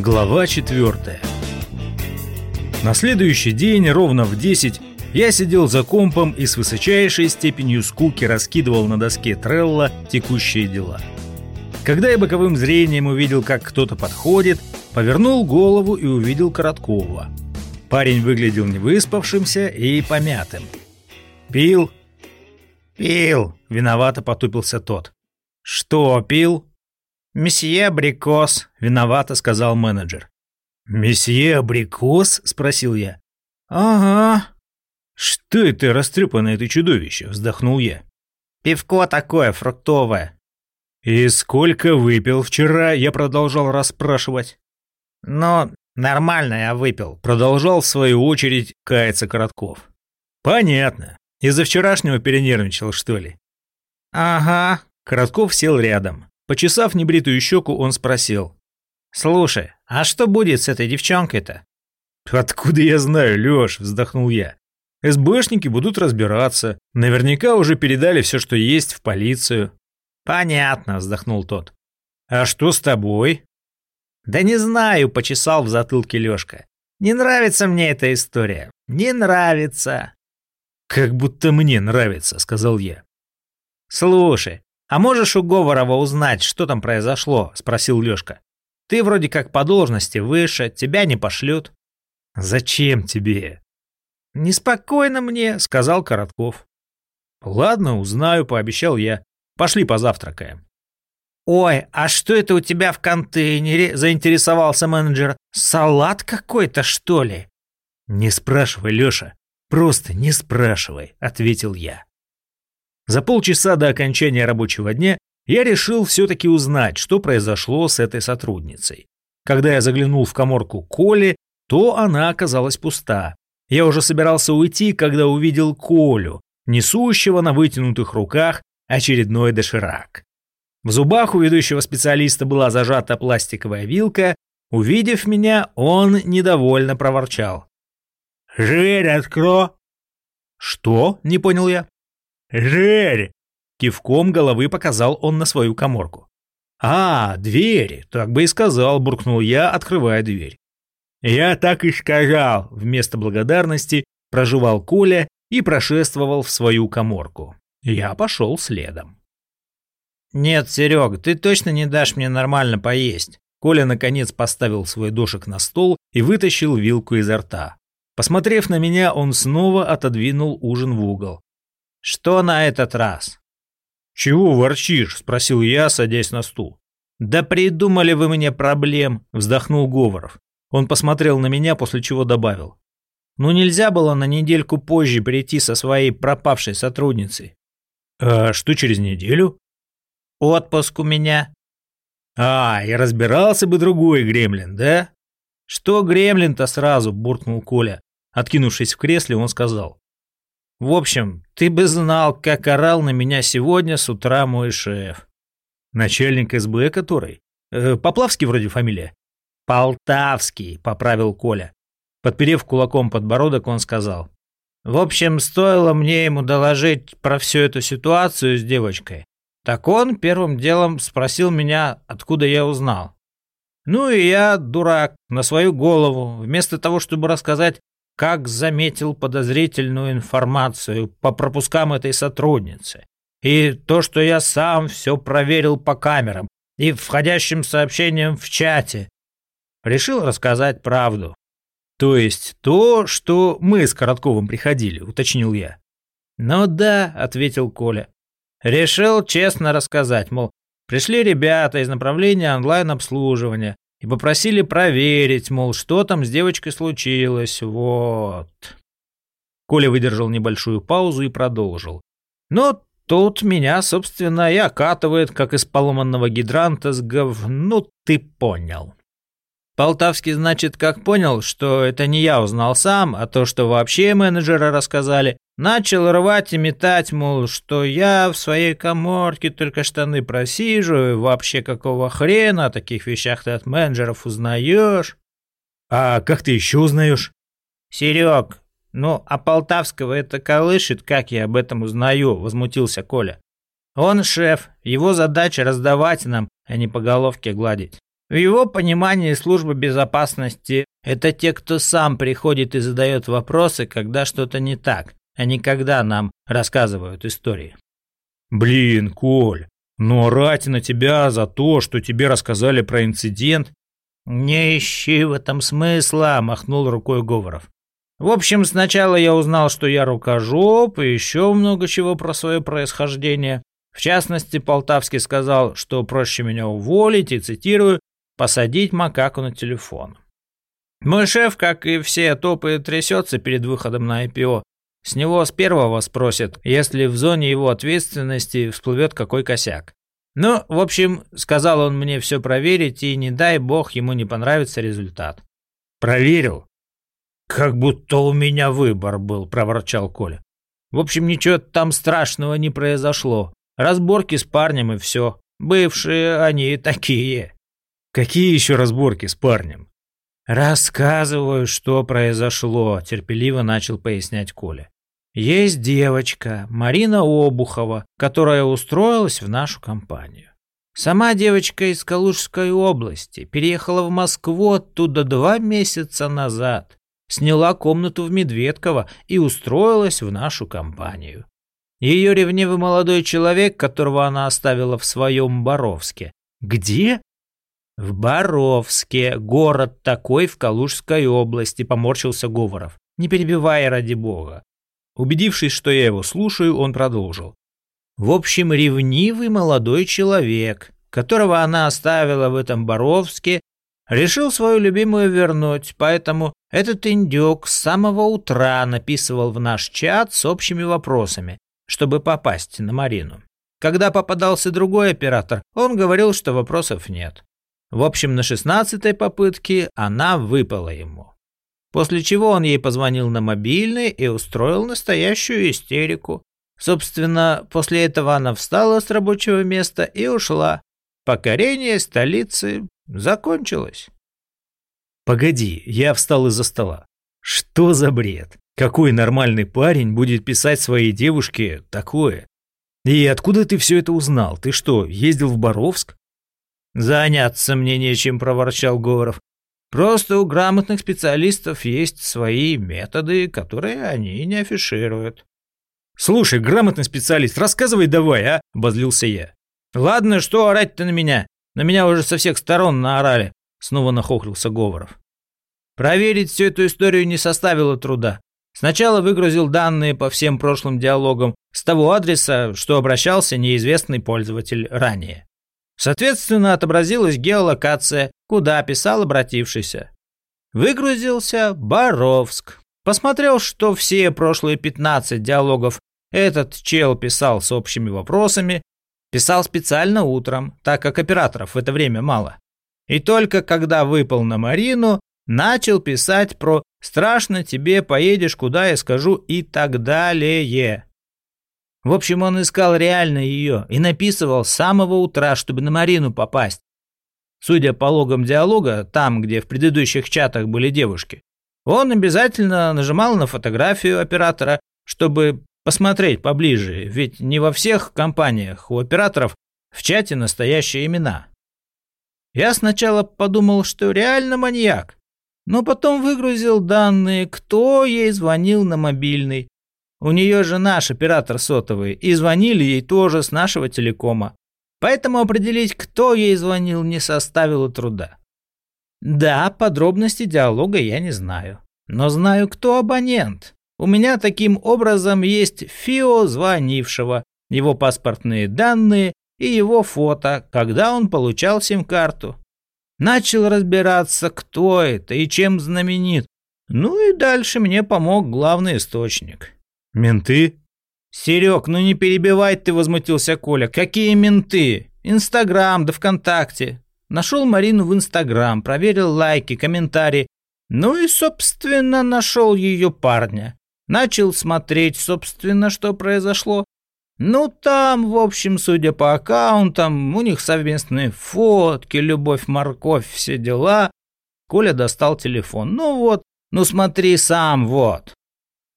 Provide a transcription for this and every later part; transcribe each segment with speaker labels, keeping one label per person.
Speaker 1: Глава 4. На следующий день, ровно в 10, я сидел за компом и с высочайшей степенью скуки раскидывал на доске Трелло текущие дела. Когда я боковым зрением увидел, как кто-то подходит, повернул голову и увидел Короткова. Парень выглядел невыспавшимся и помятым. «Пил?» «Пил», — виновато потупился тот. «Что пил?» «Месье Абрикос», — виновато сказал менеджер. «Месье Абрикос?» — спросил я. «Ага». «Что это растрепанное ты чудовище?» — вздохнул я. «Пивко такое, фруктовое». «И сколько выпил вчера?» — я продолжал расспрашивать. «Ну, нормально я выпил», — продолжал в свою очередь каяться Коротков. «Понятно. Из-за вчерашнего перенервничал, что ли?» «Ага». Коротков сел рядом. Почесав небритую щеку, он спросил. «Слушай, а что будет с этой девчонкой-то?» «Откуда я знаю, Лёш?» – вздохнул я. «СБшники будут разбираться. Наверняка уже передали все, что есть, в полицию». «Понятно», – вздохнул тот. «А что с тобой?» «Да не знаю», – почесал в затылке Лёшка. «Не нравится мне эта история. Не нравится». «Как будто мне нравится», – сказал я. «Слушай, а можешь у Говорова узнать, что там произошло?» – спросил Лёшка. «Ты вроде как по должности выше, тебя не пошлют». «Зачем тебе?» «Неспокойно мне», – сказал Коротков. «Ладно, узнаю», – пообещал я. «Пошли позавтракаем». «Ой, а что это у тебя в контейнере?» – заинтересовался менеджер. «Салат какой-то, что ли?» «Не спрашивай, Лёша, просто не спрашивай», – ответил я. За полчаса до окончания рабочего дня я решил все-таки узнать, что произошло с этой сотрудницей. Когда я заглянул в каморку Коли, то она оказалась пуста. Я уже собирался уйти, когда увидел Колю, несущего на вытянутых руках очередной доширак. В зубах у ведущего специалиста была зажата пластиковая вилка. Увидев меня, он недовольно проворчал. «Дверь откро!» «Что?» – не понял я. «Дверь!» — кивком головы показал он на свою каморку. «А, двери, так бы и сказал», — буркнул я, открывая дверь. «Я так и сказал», — вместо благодарности прожевал Коля и прошествовал в свою каморку. Я пошел следом. «Нет, Серег, ты точно не дашь мне нормально поесть?» Коля наконец поставил свой дошик на стол и вытащил вилку изо рта. Посмотрев на меня, он снова отодвинул ужин в угол. «Что на этот раз?» «Чего ворчишь?» – спросил я, садясь на стул. «Да придумали вы мне проблем», – вздохнул Говоров. Он посмотрел на меня, после чего добавил. «Ну нельзя было на недельку позже прийти со своей пропавшей сотрудницей». «А что через неделю?» «Отпуск у меня». «А, и разбирался бы другой гремлин, да?» «Что гремлин-то сразу?» – буркнул Коля. Откинувшись в кресле, он сказал. «В общем, ты бы знал, как орал на меня сегодня с утра мой шеф». «Начальник СБ который? Поплавский вроде фамилия?» «Полтавский», — поправил Коля. Подперев кулаком подбородок, он сказал. «В общем, стоило мне ему доложить про всю эту ситуацию с девочкой. Так он первым делом спросил меня, откуда я узнал. Ну и я, дурак, на свою голову, вместо того, чтобы рассказать, как заметил подозрительную информацию по пропускам этой сотрудницы. И то, что я сам все проверил по камерам и входящим сообщениям в чате. Решил рассказать правду». «То есть то, что мы с Коротковым приходили», — уточнил я. «Ну да», — ответил Коля. «Решил честно рассказать, мол, пришли ребята из направления онлайн-обслуживания и попросили проверить, мол, что там с девочкой случилось, вот». Коля выдержал небольшую паузу и продолжил. «Но тут меня, собственно, и окатывает, как из поломанного гидранта с ну ты понял». Полтавский, значит, как понял, что это не я узнал сам, а то, что вообще менеджеры рассказали, начал рвать и метать, мол, что я в своей каморке только штаны просиживаю, вообще какого хрена о таких вещах ты от менеджеров узнаешь? «А как ты еще узнаешь?» «Серег, ну, а Полтавского это колышет, как я об этом узнаю?» – возмутился Коля. «Он шеф, его задача раздавать нам, а не по головке гладить».
Speaker 2: В его понимании служба безопасности – это те, кто сам приходит и задает вопросы, когда что-то не так, а не когда нам рассказывают истории.
Speaker 1: Блин, Коль, но орать на тебя за то, что тебе рассказали про инцидент...
Speaker 2: Не ищи в этом смысла, махнул рукой Говоров. В общем, сначала я узнал, что я рукожоп, и еще много чего про свое происхождение. В частности, Полтавский сказал, что проще меня уволить и, цитирую, посадить макаку на телефон. Мой шеф, как и все топы, трясется перед выходом на IPO. С него с первого спросят, если в зоне его ответственности всплывет какой косяк. Ну, в общем, сказал он мне все проверить, и не дай бог ему не понравится результат.
Speaker 1: Проверил?
Speaker 2: Как будто у меня выбор был, проворчал Коля. В общем, ничего там страшного не произошло. Разборки с парнем и все. Бывшие они такие.
Speaker 1: Какие еще разборки с парнем?
Speaker 2: Рассказываю, что произошло, терпеливо начал пояснять Коля. Есть девочка, Марина Обухова, которая устроилась в нашу компанию. Сама девочка из Калужской области, переехала в Москву оттуда 2 месяца назад, сняла комнату в Медведково и устроилась в нашу компанию. Ее ревнивый молодой человек, которого она оставила в своем Боровске. Где? В Боровске, город такой в Калужской области, поморщился Говоров. Не перебивай, ради бога.
Speaker 1: Убедившись, что я его слушаю, он продолжил.
Speaker 2: В общем, ревнивый молодой человек, которого она оставила в этом Боровске, решил свою любимую вернуть, поэтому этот индюк с самого утра написывал в наш чат с общими вопросами, чтобы попасть на Марину. Когда попадался другой оператор, он говорил, что вопросов нет. В общем, на 16-й попытке она выпала ему. После чего он ей позвонил на мобильный и устроил настоящую истерику. Собственно, после этого она встала с рабочего места и ушла. Покорение столицы закончилось.
Speaker 1: Погоди, я встал из-за стола. Что за бред? Какой нормальный парень будет писать своей девушке такое? И откуда ты все это узнал? Ты что, ездил в Боровск?
Speaker 2: Заняться мне нечем, проворчал Говоров. Просто у грамотных специалистов есть свои методы, которые они не афишируют.
Speaker 1: Слушай, грамотный специалист, рассказывай давай, а? Обозлился я.
Speaker 2: Ладно, что орать-то на меня? На меня уже со всех сторон наорали. Снова нахохлился Говоров. Проверить всю эту историю не составило труда. Сначала выгрузил данные по всем прошлым диалогам с того адреса, что обращался неизвестный пользователь ранее. Соответственно, отобразилась геолокация, куда писал обратившийся. Выгрузился Боровск. Посмотрел, что все прошлые 15 диалогов этот чел писал с общими вопросами. Писал специально утром, так как операторов в это время мало. И только когда выпал на Марину, начал писать про «страшно тебе, поедешь, куда я скажу» и так далее. В общем, он искал реально ее и написывал с самого утра, чтобы на Марину попасть. Судя по логам диалога, там, где в предыдущих чатах были девушки, он обязательно нажимал на фотографию оператора, чтобы посмотреть поближе, ведь не во всех компаниях у операторов в чате настоящие имена. Я сначала подумал, что реально маньяк, но потом выгрузил данные, кто ей звонил на мобильный. У нее же наш оператор сотовый, и звонили ей тоже с нашего телекома. Поэтому определить, кто ей звонил, не составило труда. Да, подробности диалога я не знаю, но знаю, кто абонент. У меня таким образом есть ФИО звонившего, его паспортные данные и его фото, когда он получал сим-карту. Начал разбираться, кто это и чем знаменит. Ну и дальше мне помог главный источник.
Speaker 1: Менты?
Speaker 2: Серег, ну не перебивай ты, возмутился Коля. Какие менты? Инстаграм да ВКонтакте. Нашел Марину в Инстаграм, проверил лайки, комментарии. Ну и, собственно, нашел ее парня. Начал смотреть, собственно, что произошло. Ну там, в общем, судя по аккаунтам, у них совместные фотки, любовь, морковь, все дела. Коля достал телефон. Ну вот, ну смотри сам, вот.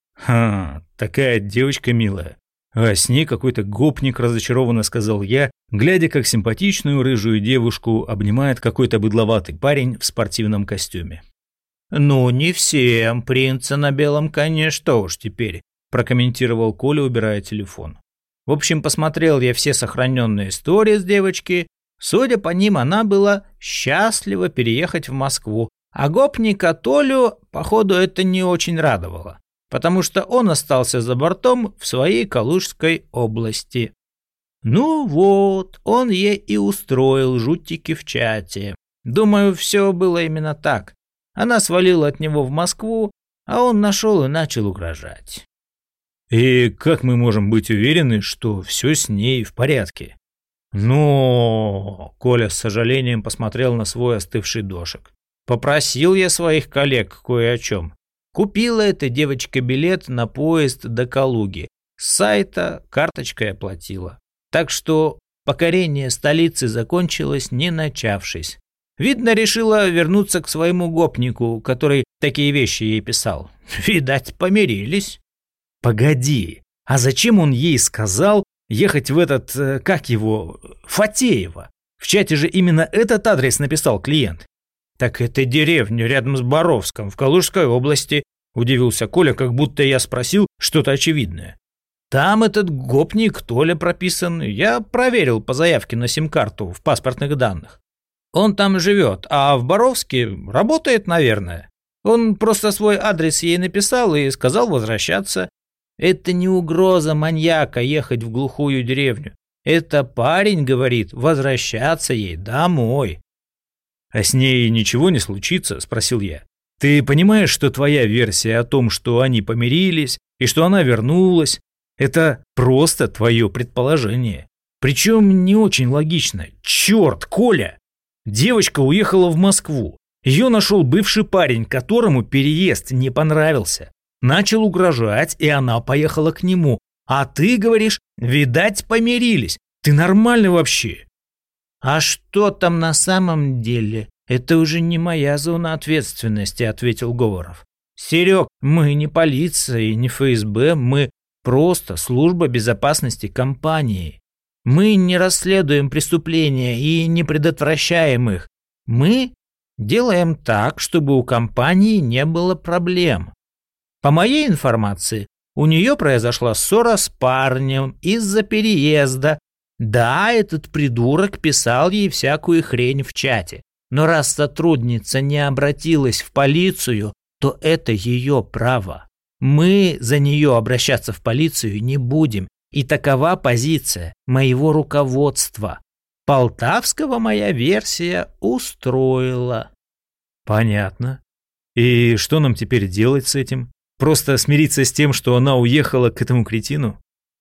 Speaker 1: Ха, такая девочка милая. А с ней какой-то гопник, разочарованно сказал я, глядя, как симпатичную рыжую девушку обнимает какой-то быдловатый парень в спортивном костюме.
Speaker 2: «Ну, не всем принца на белом коне, что уж теперь», прокомментировал Коля, убирая телефон. В общем, посмотрел я все сохраненные истории с девочки. Судя по ним, она была счастлива переехать в Москву, а гопника Толю, походу, это не очень радовало, потому что он остался за бортом в своей Калужской области. Ну вот, он ей и устроил жутики в чате. Думаю, все было именно так. Она свалила от него в Москву, а он нашел и начал угрожать.
Speaker 1: И как мы можем быть уверены, что все с ней в порядке? Но Коля с сожалением посмотрел на свой остывший дошик. Попросил я своих коллег кое о чем. Купила эта девочка билет на поезд до Калуги. С сайта карточкой оплатила. Так что покорение столицы закончилось, не начавшись. Видно, решила вернуться к своему гопнику, который такие вещи ей писал. Видать, помирились. Погоди, а зачем он ей сказал ехать в этот, как его, Фатеево? В чате же именно этот адрес написал клиент.
Speaker 2: Так это деревня рядом с Боровском, в Калужской области, удивился Коля, как будто я спросил что-то очевидное. Там этот гопник Толя прописан, я проверил по заявке на сим-карту в паспортных данных. Он там живет, а в Боровске работает, наверное. Он просто свой адрес ей написал и сказал возвращаться. Это не угроза маньяка ехать в глухую деревню. Это парень говорит возвращаться ей домой.
Speaker 1: «А с ней ничего не случится?» – спросил я. «Ты понимаешь, что твоя версия о том, что они помирились и что она вернулась, это просто твое предположение. Причем не очень логично. Черт, Коля! Девочка уехала в Москву. Ее нашел бывший парень, которому переезд не понравился. Начал угрожать, и она поехала к нему. А ты говоришь, видать, помирились. Ты нормальный вообще?»
Speaker 2: «А что там на самом деле? Это уже не моя зона ответственности», — ответил Говоров. «Серег, мы не полиция и не ФСБ, мы просто служба безопасности компании. Мы не расследуем преступления и не предотвращаем их. Мы делаем так, чтобы у компании не было проблем. По моей информации, у нее произошла ссора с парнем из-за переезда. Да, этот придурок писал ей всякую хрень в чате, но раз сотрудница не обратилась в полицию, то это ее право. Мы за нее обращаться в полицию не будем, и такова позиция моего руководства. Полтавского моя версия устроила».
Speaker 1: «Понятно. И что нам теперь делать с этим? Просто смириться с тем, что она уехала к этому кретину?»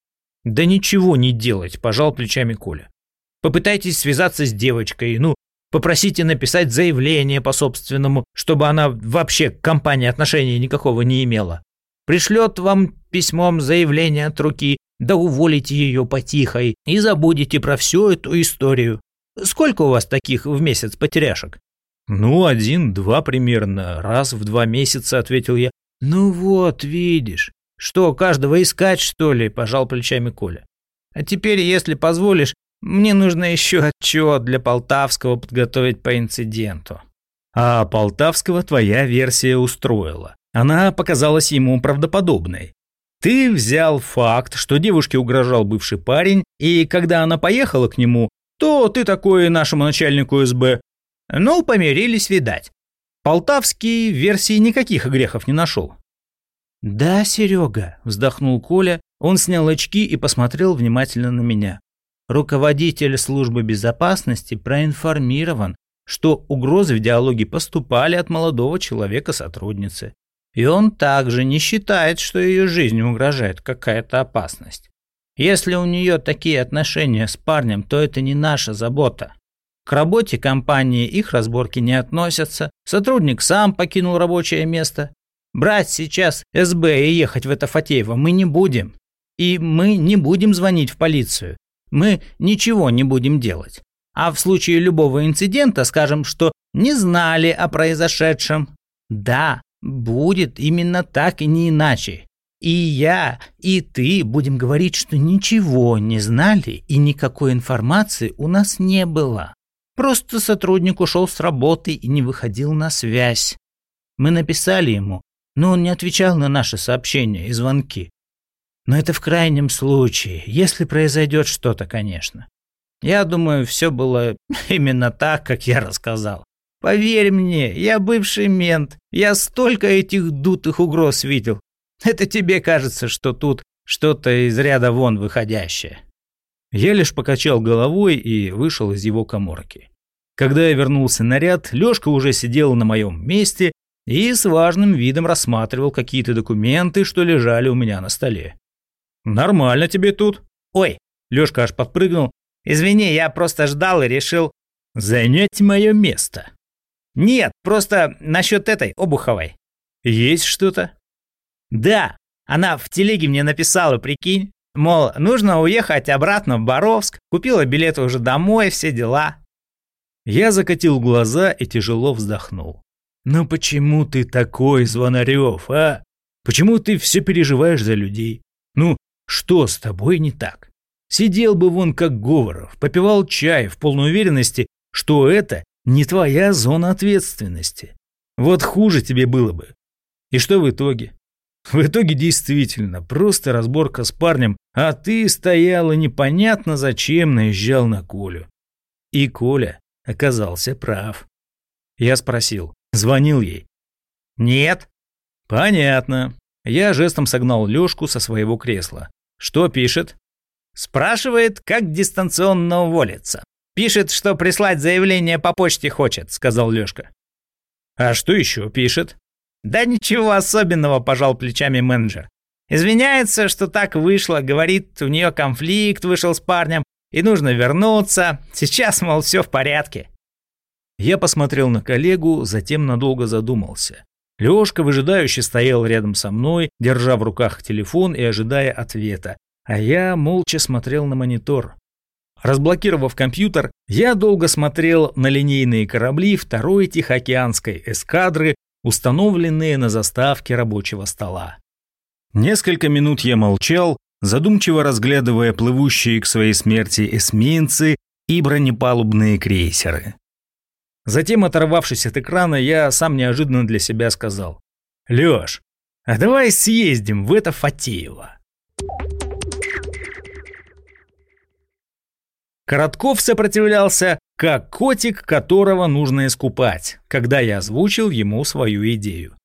Speaker 2: «Да ничего не делать», – пожал плечами Коля. «Попытайтесь связаться с девочкой, попросите написать заявление по собственному, чтобы она вообще к компании отношения никакого не имела. Пришлет вам письмом заявление от руки, да уволите ее потихой и забудете про всю эту историю. Сколько у вас таких в месяц потеряшек?»
Speaker 1: 1-2 примерно, раз в 2 месяца», – ответил я.
Speaker 2: «Ну вот, видишь. Что, каждого искать, что ли?» – пожал плечами Коля. «А теперь, если позволишь, мне нужно еще отчет для Полтавского подготовить по инциденту».
Speaker 1: «А Полтавского твоя версия устроила. Она показалась ему правдоподобной. Ты взял факт, что девушке угрожал бывший парень, и когда она поехала к нему, то ты такой нашему начальнику СБ.
Speaker 2: Помирились, видать. Полтавский в версии никаких грехов не нашел».
Speaker 1: «Да, Серега», – вздохнул Коля, он снял очки и посмотрел внимательно на меня.
Speaker 2: «Руководитель службы безопасности проинформирован, что угрозы в диалоге поступали от молодого человека-сотрудницы. И он также не считает, что ее жизни угрожает какая-то опасность. Если у нее такие отношения с парнем, то это не наша забота. К работе компании их разборки не относятся, сотрудник сам покинул рабочее место. Брать сейчас СБ и ехать в это Фатеево мы не будем. И мы не будем звонить в полицию. Мы ничего не будем делать. А в случае любого инцидента скажем, что не знали о произошедшем. Да, будет именно так и не иначе. И я, и ты будем говорить, что ничего не знали и никакой информации у нас не было. Просто сотрудник ушел с работы и не выходил на связь. Мы написали ему, но он не отвечал на наши сообщения и звонки. Но это в крайнем случае, если произойдет что-то, конечно. Я думаю, все было именно так, как я рассказал. Поверь мне, я бывший мент, я столько этих дутых угроз видел. Это тебе кажется, что тут что-то из ряда вон выходящее. Я лишь покачал головой и вышел из его каморки. Когда я вернулся на ряд, Лёшка уже сидел на моем месте и с важным видом рассматривал какие-то документы, что лежали у меня на столе. «Нормально тебе тут». «Ой», Лёшка аж подпрыгнул, «извини, я просто ждал и решил занять мое место». «Нет, просто насчет этой Обуховой». «Есть что-то?» «Да, она в телеге мне написала, прикинь, мол, нужно уехать обратно в Боровск, купила билеты уже домой, все дела». Я закатил глаза и тяжело вздохнул. «Ну почему ты такой, Звонарев, а? Почему ты все переживаешь за людей? Ну, что с тобой не так? Сидел бы вон как Говоров, попивал чай в полной уверенности, что это не твоя зона ответственности. Вот хуже тебе было бы. И что в итоге? В итоге действительно просто разборка с парнем, а ты стоял и непонятно зачем наезжал на Колю. И Коля оказался прав». Я спросил, звонил ей? «Нет». «Понятно». Я жестом согнал Лёшку со своего кресла. «Что пишет?» «Спрашивает, как дистанционно уволиться. Пишет, что прислать заявление по почте хочет», — сказал Лёшка. «А что еще пишет?» «Да ничего особенного», — пожал плечами менеджер. «Извиняется, что так вышло, говорит, у нее конфликт вышел с парнем, и нужно вернуться. Сейчас, мол, все в порядке». Я посмотрел на коллегу, затем надолго задумался. Лёшка выжидающе стоял рядом со мной, держа в руках телефон и ожидая ответа, а я молча смотрел на монитор. Разблокировав компьютер, я долго смотрел на линейные корабли второй Тихоокеанской эскадры, установленные на заставке рабочего стола. Несколько минут я молчал, задумчиво разглядывая плывущие к своей смерти эсминцы и бронепалубные крейсеры. Затем, оторвавшись от экрана, я сам неожиданно для себя сказал: «Лёш, а давай съездим в это Фатеево». Коротков сопротивлялся, как котик, которого нужно искупать, когда я озвучил ему свою идею.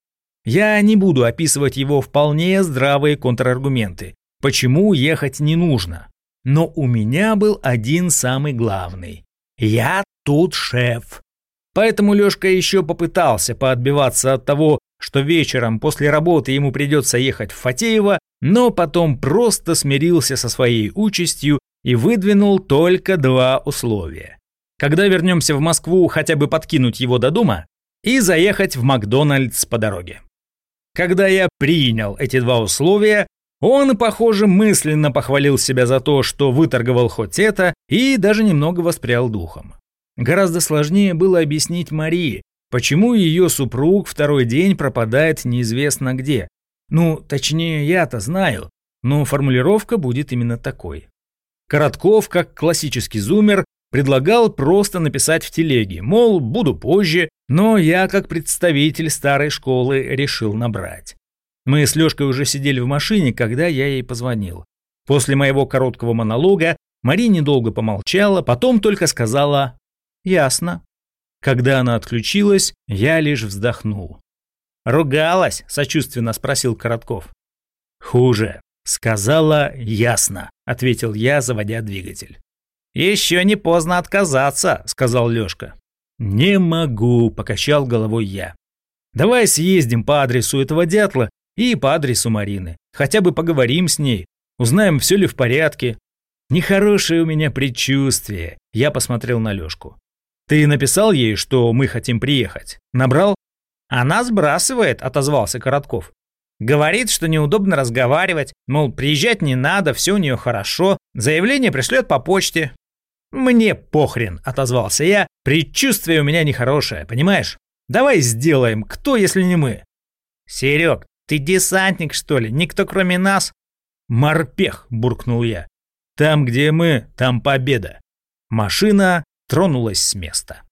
Speaker 2: Я не буду описывать его вполне здравые контраргументы, почему ехать не нужно. Но у меня был один самый главный. Я тут шеф. Поэтому Лёшка еще попытался поотбиваться от того, что вечером после работы ему придется ехать в Фатеево, но потом просто смирился со своей участью и выдвинул только два условия. Когда вернемся в Москву, хотя бы подкинуть его до дома и заехать в Макдональдс по дороге. Когда я принял эти два условия, он, похоже, мысленно похвалил себя за то, что выторговал хоть это, и даже немного воспрял духом. Гораздо сложнее было объяснить Марии, почему ее супруг второй день пропадает неизвестно где. Ну, точнее, я-то знаю, но формулировка будет именно такой. Коротков, как классический зумер, предлагал просто написать в телеге, мол, буду позже, но я, как представитель старой школы, решил набрать. Мы с Лёшкой уже сидели в машине, когда я ей позвонил. После моего короткого монолога Мария недолго помолчала, потом только сказала «Ясно». Когда она отключилась, я лишь вздохнул. «Ругалась?» – сочувственно спросил Коротков. «Хуже. Сказала ясно», – ответил я, заводя двигатель. «Еще не поздно отказаться», – сказал Лёшка. «Не могу», – покачал головой я. «Давай съездим по адресу этого дятла и по адресу Марины. Хотя бы поговорим с ней, узнаем, все ли в порядке». «Нехорошее у меня предчувствие», – я посмотрел на Лёшку. «Ты написал ей, что мы хотим приехать? Набрал?» «Она сбрасывает», – отозвался Коротков. «Говорит, что неудобно разговаривать, мол, приезжать не надо, все у нее хорошо, заявление пришлет по почте». «Мне похрен», – отозвался я, – «предчувствие у меня нехорошее, понимаешь? Давай сделаем, кто, если не мы». «Серег, Ты десантник, что ли? Никто кроме нас?»
Speaker 1: «Морпех!» – буркнул я. «Там, где мы, там победа!» Машина тронулась с места.